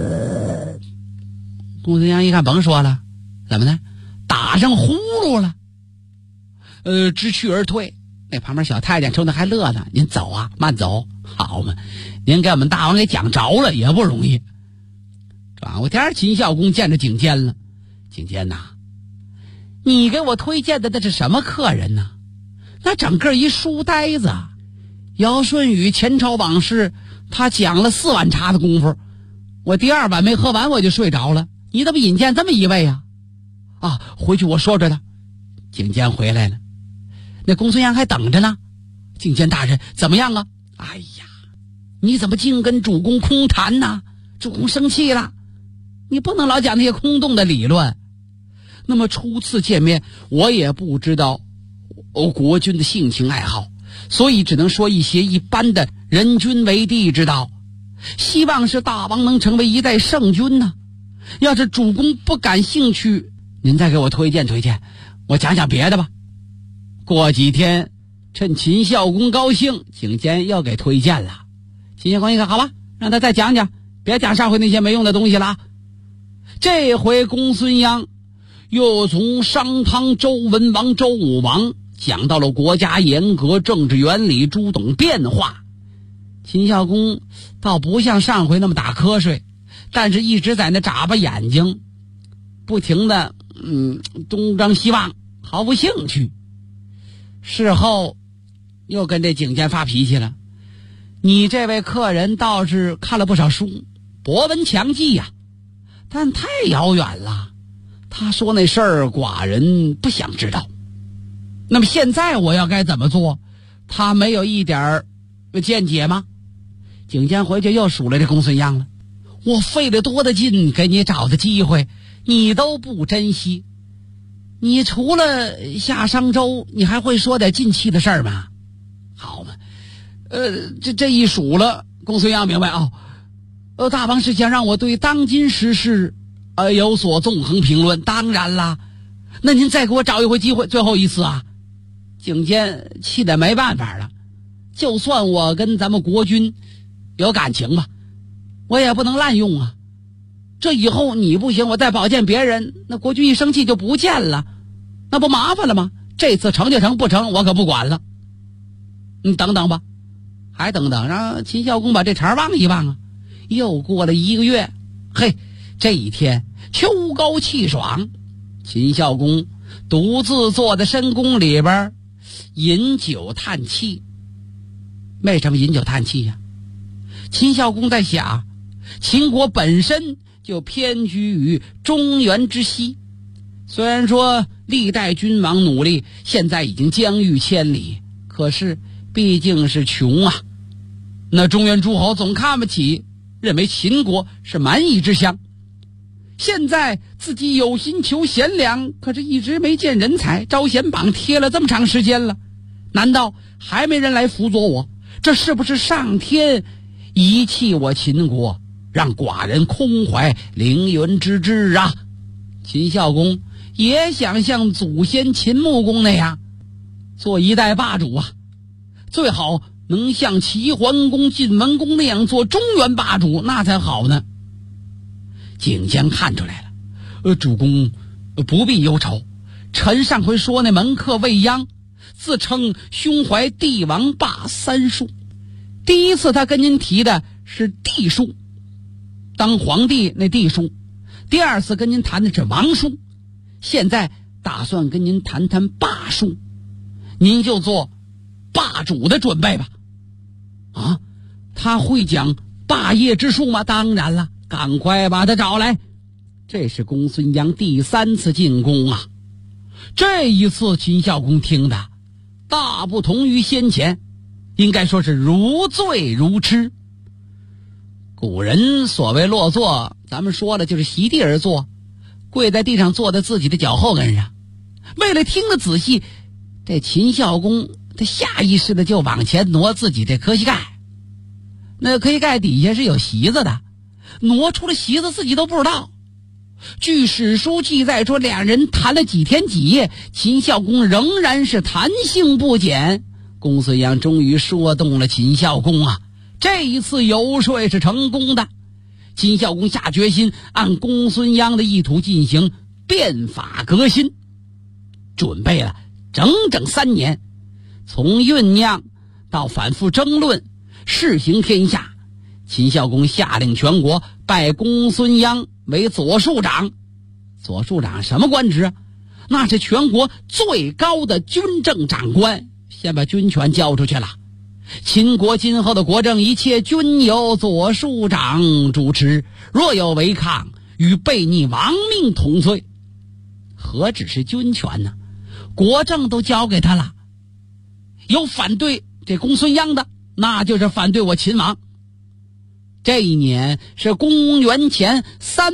公孙阳一看，甭说了，怎么呢？打上呼噜了。知趣而退。那旁边小太监瞅那还乐呢，您走啊，慢走，好嘛，您给我们大王给讲着了也不容易。转过天，秦孝公见着景监了。景监呐，你给我推荐的那是什么客人呢？那整个一书呆子，尧舜禹前朝往事，他讲了4碗茶的功夫，我第2碗没喝完我就睡着了。你怎么引荐这么一位啊？啊，回去我说着他。景监回来了，那公孙阳还等着呢。景监大人怎么样啊？哎呀，你怎么净跟主公空谈呢？主公生气了，你不能老讲那些空洞的理论。那么初次见面，我也不知道国君的性情爱好，所以只能说一些一般的人君为帝之道。希望是大王能成为一代圣君呢。要是主公不感兴趣，您再给我推荐推荐，我讲讲别的吧。过几天趁秦孝公高兴，景监又给推荐了。秦孝公一看，好吧，让他再讲讲，别讲上回那些没用的东西了。这回公孙鞅又从商汤、周文王、周武王讲到了国家严格、政治原理诸等变化。秦孝公倒不像上回那么打瞌睡，但是一直在那眨巴眼睛，不停的东张西望，毫无兴趣。事后又跟这景监发脾气了，你这位客人倒是看了不少书，博闻强记呀，但太遥远了，他说那事儿寡人不想知道。那么现在我要该怎么做？他没有一点见解吗？景监回去又数了这公孙鞅了，我费了多大劲给你找的机会，你都不珍惜。你除了下商周，你还会说点近期的事儿吗？好嘛，这一数了，公孙鞅明白大王是想让我对当今时事有所纵横评论。当然啦，那您再给我找一回机会，最后一次啊。景监气得没办法了，就算我跟咱们国君有感情吧，我也不能滥用啊。这以后你不行，我再保荐别人，那国君一生气就不见了，那不麻烦了吗？这次成就成，不成我可不管了。你等等吧，还等等，让秦孝公把这茬忘一忘啊。又过了1个月，嘿，这一天秋高气爽，秦孝公独自坐在深宫里边饮酒叹气。为什么饮酒叹气呀？秦孝公在想，秦国本身就偏居于中原之西，虽然说历代君王努力，现在已经疆域千里，可是毕竟是穷啊。那中原诸侯总看不起，认为秦国是蛮夷之乡。现在自己有心求贤良，可是一直没见人才，招贤榜贴了这么长时间了，难道还没人来辅佐我？这是不是上天遗弃我秦国，让寡人空怀凌云之志啊？秦孝公也想像祖先秦穆公那样做一代霸主啊，最好能像齐桓公、晋文公那样做中原霸主，那才好呢。景监看出来了，主公不必忧愁，臣上回说那门客未央自称胸怀帝王霸3术，第一次他跟您提的是帝术，当皇帝那帝术，第二次跟您谈的是王术，现在打算跟您谈谈霸术，您就做霸主的准备吧。啊，他会讲霸业之术吗？当然了，赶快把他找来。这是公孙鞅第3次进宫啊，这一次秦孝公听的大不同于先前，应该说是如醉如痴。古人所谓落座，咱们说了就是席地而坐，跪在地上坐在自己的脚后跟上。为了听得仔细，这秦孝公他下意识的就往前挪自己这磕膝盖。 那可以盖底下是有席子的，挪出了席子自己都不知道。据史书记载说，两人谈了几天几夜，秦孝公仍然是谈性不减。公孙鞅终于说动了秦孝公啊，这一次游说是成功的。秦孝公下决心按公孙鞅的意图进行变法革新，准备了整整3年，从酝酿到反复争论，试行天下。秦孝公下令全国拜公孙鞅为左庶长。左庶长什么官职啊？那是全国最高的军政长官，先把军权交出去了。秦国今后的国政一切均由左庶长主持，若有违抗，与悖逆亡命同罪。何止是军权呢？国政都交给他了。有反对这公孙鞅的，那就是反对我秦王。这一年是公元前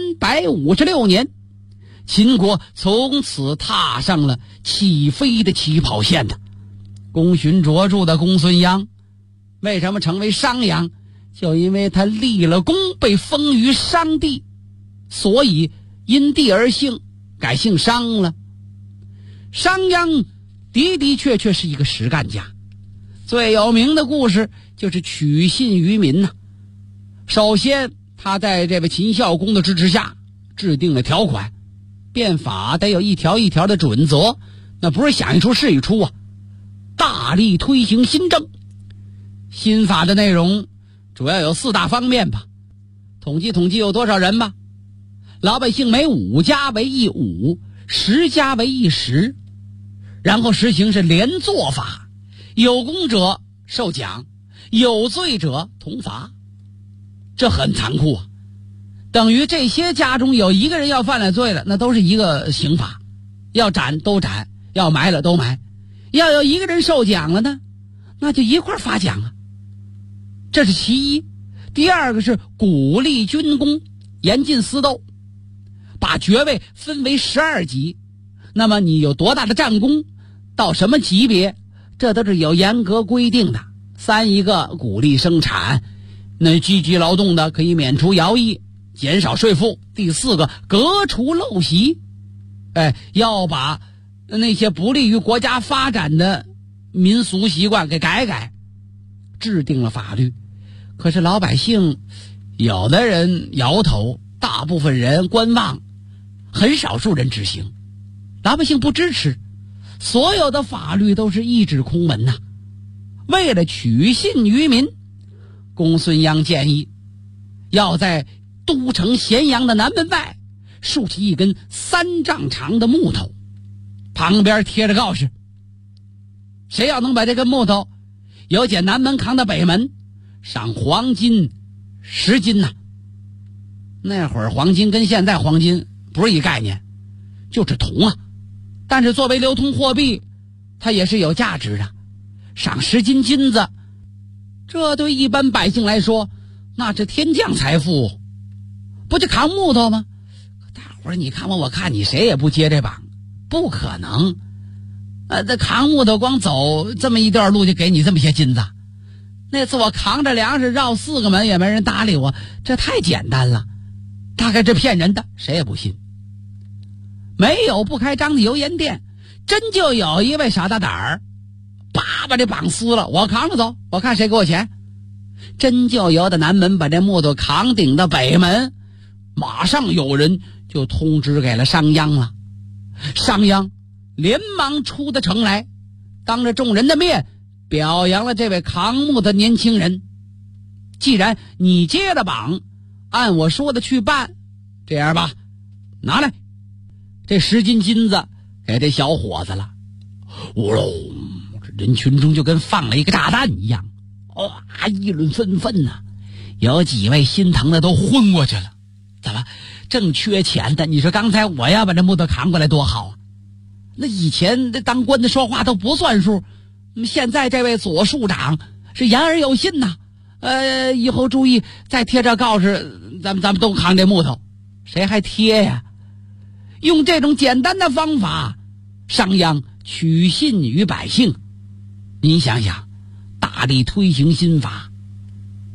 356年，秦国从此踏上了起飞的起跑线的。功勋卓著的公孙鞅为什么成为商鞅？就因为他立了功，被封于商地，所以因地而姓，改姓商了。商鞅的确是一个实干家，最有名的故事就是取信于民呐。首先他在这位秦孝公的支持下制定了条款，变法得有一条一条的准则，那不是想一出是一出啊。大力推行新政，新法的内容主要有4大方面吧。统计有多少人吧。老百姓每5家为一伍，10家为一时，然后实行是连坐法，有功者受奖，有罪者同罚。这很残酷啊，等于这些家中有一个人要犯了罪了，那都是一个刑罚，要斩都斩，要埋了都埋。要有一个人受奖了呢，那就一块发奖啊。这是其一。第二个是鼓励军功，严禁私斗，把爵位分为12级，那么你有多大的战功，到什么级别，这都是有严格规定的。一个鼓励生产，那积极劳动的可以免除徭役，减少税负。第4个革除陋习，要把那些不利于国家发展的民俗习惯给改，制定了法律。可是老百姓有的人摇头，大部分人观望，很少数人执行。老百姓不支持，所有的法律都是一纸空文呐。为了取信于民，公孙鞅建议要在都城咸阳的南门外竖起一根3丈长的木头，旁边贴着告示，谁要能把这根木头由解南门扛到北门，赏黄金10斤呐。那会儿黄金跟现在黄金不是一概念，就是铜啊，但是作为流通货币，它也是有价值的。赏10斤金子，这对一般百姓来说那是天降财富，不就扛木头吗？大伙儿你看我看你，谁也不接这榜，不可能。这扛木头光走这么一段路就给你这么些金子。那次我扛着粮食绕4个门也没人搭理我，这太简单了，大概是骗人的，谁也不信。没有不开张的油盐店，真就有一位傻大胆儿，把这绑撕了，我扛着走，我看谁给我钱。真就由的南门把这木头扛顶到北门，马上有人就通知给了商鞅了。商鞅连忙出的城来，当着众人的面表扬了这位扛木的年轻人。既然你接了榜，按我说的去办，这样吧，拿来这10斤金子给这小伙子了。这人群中就跟放了一个炸弹一样，哇，议论纷纷呐。有几位心疼的都昏过去了。怎么正缺钱的，你说刚才我要把这木头扛过来多好啊。那以前当官的说话都不算数，现在这位左庶长是言而有信呐。以后注意再贴这告示，咱们都扛这木头。谁还贴呀？用这种简单的方法，商鞅取信于百姓。您想想，大力推行新法，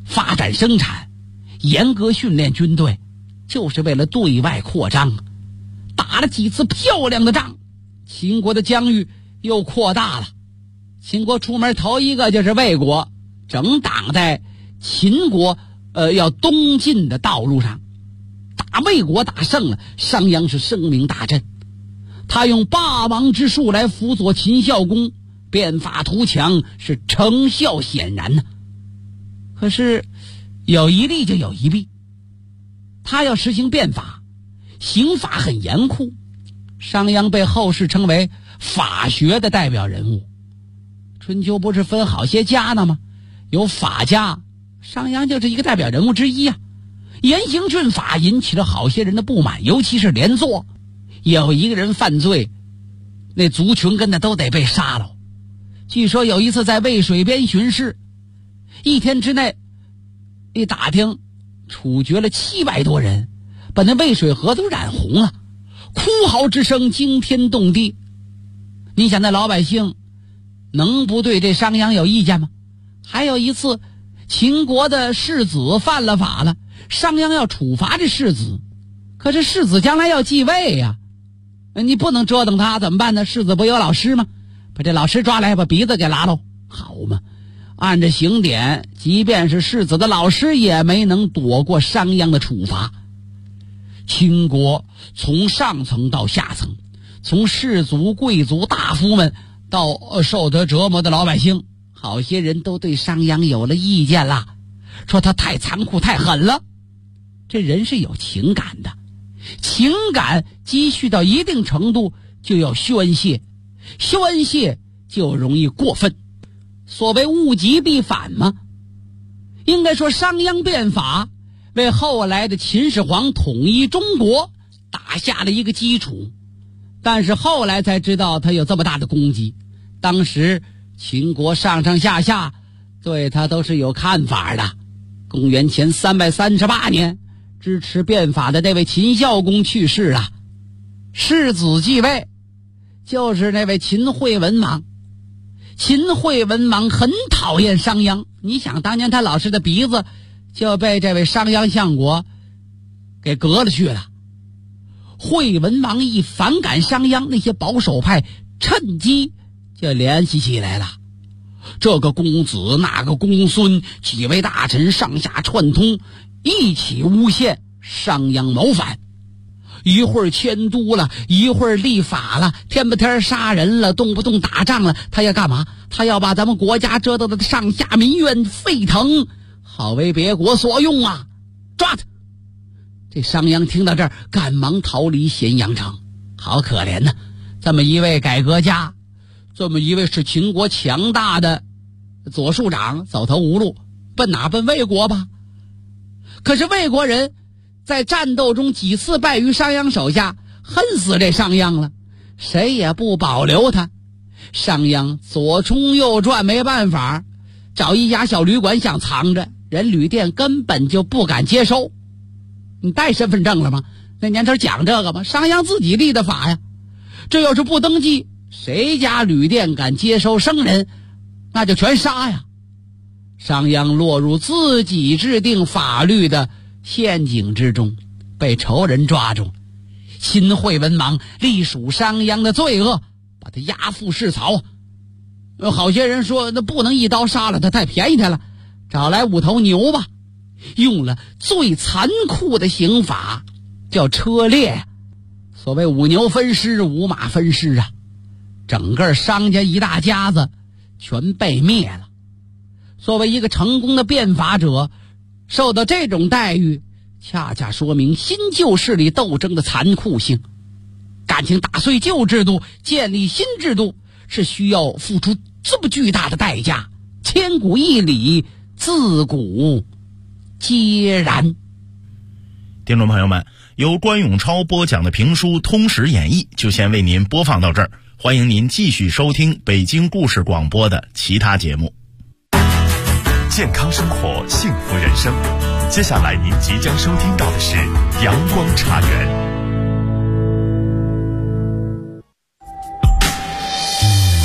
发展生产，严格训练军队，就是为了对外扩张。打了几次漂亮的仗，秦国的疆域又扩大了。秦国出门头一个就是魏国，正挡在秦国要东进的道路上。打魏国打胜了，商鞅是声名大振，他用霸王之术来辅佐秦孝公，变法图强，是成效显然呢。可是有一利就有一弊，他要实行变法，刑法很严酷，商鞅被后世称为法学的代表人物。春秋不是分好些家呢吗？有法家，商鞅就是一个代表人物之一啊。严刑峻法引起了好些人的不满，尤其是连坐，有一个人犯罪，那族群跟他都得被杀了。据说有一次在渭水边巡视，一天之内一打听处决了700多人，把那渭水河都染红了，哭嚎之声惊天动地。你想那老百姓能不对这商鞅有意见吗？还有一次秦国的世子犯了法了，商鞅要处罚这世子，可是世子将来要继位呀，你不能折腾他，怎么办呢？世子不有老师吗？把这老师抓来，把鼻子给拉喽，好嘛。按着刑典，即便是世子的老师也没能躲过商鞅的处罚。秦国从上层到下层，从士族贵族大夫们到受得折磨的老百姓，好些人都对商鞅有了意见了，说他太残酷太狠了。这人是有情感的，情感积蓄到一定程度就要宣泄，宣泄就容易过分。所谓物极必反嘛，应该说商鞅变法为后来的秦始皇统一中国打下了一个基础，但是后来才知道他有这么大的功绩。当时秦国上上下下对他都是有看法的。公元前338年，支持变法的那位秦孝公去世了，世子继位，就是那位秦惠文王。秦惠文王很讨厌商鞅，你想当年他老师的鼻子就被这位商鞅相国给割了去了。惠文王一反感商鞅，那些保守派趁机就联系起来了，这个公子那个公孙，几位大臣上下串通，一起诬陷商鞅谋反。一会儿迁都了，一会儿立法了，天不天杀人了，动不动打仗了，他要干嘛？他要把咱们国家折腾的上下民怨沸腾，好为别国所用啊！抓他！这商鞅听到这儿，赶忙逃离咸阳城。好可怜呐，这么一位改革家，这么一位是秦国强大的左庶长，走投无路，奔哪？奔魏国吧。可是魏国人在战斗中几次败于商鞅手下，恨死这商鞅了，谁也不保留他。商鞅左冲右转，没办法，找一家小旅馆想藏着，人旅店根本就不敢接收。你带身份证了吗？那年头讲这个吗？商鞅自己立的法呀，这要是不登记，谁家旅店敢接收生人，那就全杀呀。商鞅落入自己制定法律的陷阱之中，被仇人抓住。秦惠文王隶属商鞅的罪恶，把他押赴市曹。好些人说那不能一刀杀了他，太便宜他了，找来5头牛吧，用了最残酷的刑法，叫车裂。所谓5牛分尸5马分尸啊，整个商家一大家子全被灭了。作为一个成功的变法者，受到这种待遇，恰恰说明新旧势力斗争的残酷性。感情打碎旧制度，建立新制度，是需要付出这么巨大的代价，千古一理，自古皆然。 听众朋友们，由关永超播讲的评书《通史演义》就先为您播放到这儿，欢迎您继续收听北京故事广播的其他节目。 健康生活，幸福人生。接下来您即将收听到的是阳光茶园。 今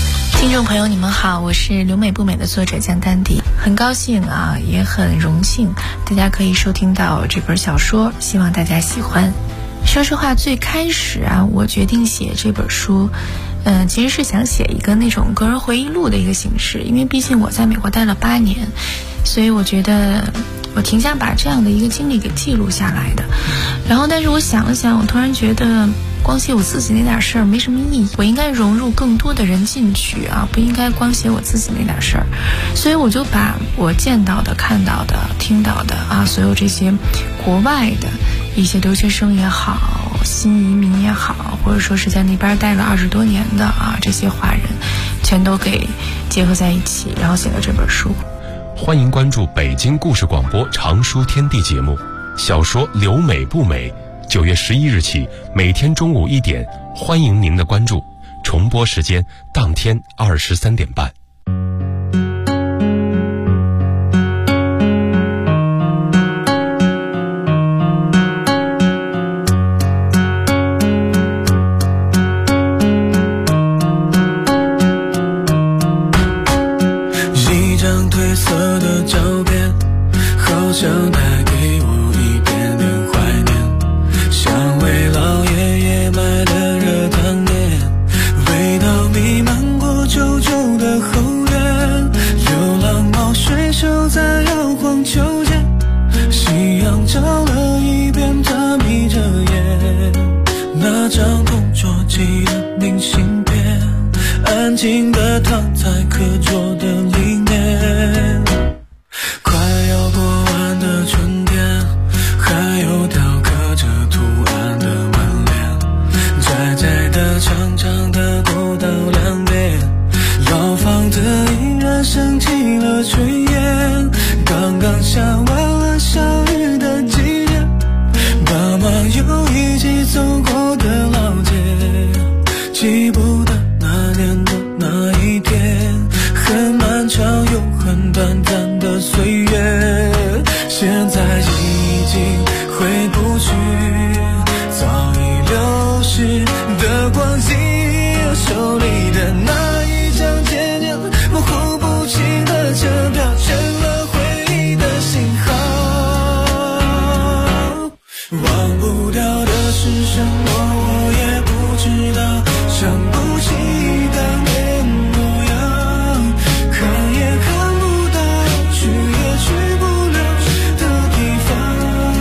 听众朋友你们好，我是留美不美的作者江丹迪，很高兴啊，也很荣幸大家可以收听到这本小说，希望大家喜欢。说实话，最开始啊，我决定写这本书其实是想写一个那种个人回忆录的一个形式，因为毕竟我在美国待了8年，所以我觉得我挺想把这样的一个经历给记录下来的。然后但是我想了想，我突然觉得光写我自己那点事儿没什么意义，我应该融入更多的人进去啊，不应该光写我自己那点事儿。所以我就把我见到的、看到的、听到的啊，所有这些国外的一些留学生也好，新移民也好，或者说是在那边待了20多年的啊，这些华人全都给结合在一起，然后写了这本书。 欢迎关注北京故事广播常书天地节目，小说《留美不美》9月11日起每天中午1点，欢迎您的关注，重播时间当天23点半。 一张褪色的照片，好像带给我一点点怀念，像为老爷爷买的热汤面，味道弥漫过旧旧的后院，流浪猫睡熟在摇晃秋千，夕阳照了一遍，它眯着眼，那张同桌寄的明信片，安静地躺在课桌的里面，快要过完的春天，还有雕刻着图案的门帘，窄窄的长长的过道两边，老房子依然升起了炊烟，刚刚下完了小雨的季节，爸妈又一起走过的老街，记不得那年的那一天，很漫长又很短暂的岁月，现在已经回不去早已流逝的光景，手里的那一张渐渐模糊不清的车票，成了回忆的信号，忘不掉的是什么我也不知道，想不起当年模样，看也看不到，去也去不了的地方，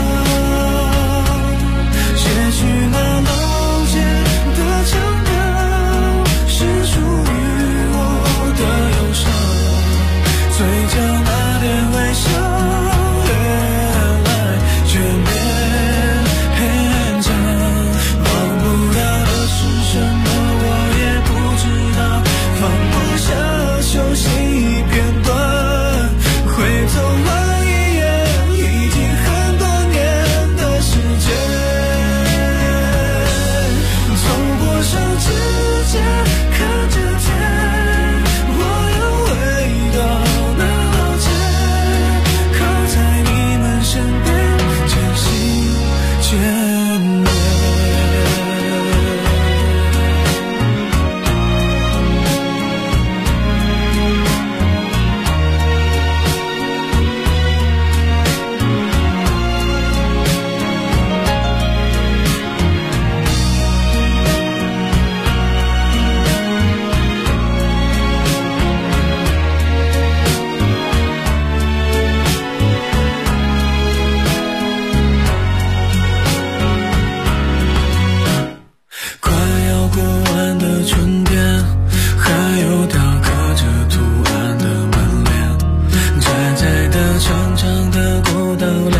写去那老街的腔调，是属于我的忧伤，嘴角那点微笑越来越勉强，忘不掉的是什么我也不知道，放不下休息片段，会走完一页已经很多年的时间，走过上指尖看着天，我又回到那老街，靠在你们身边渐行渐远。快要过完的春天，还有雕刻着图案的门帘，窄窄的长长的过道。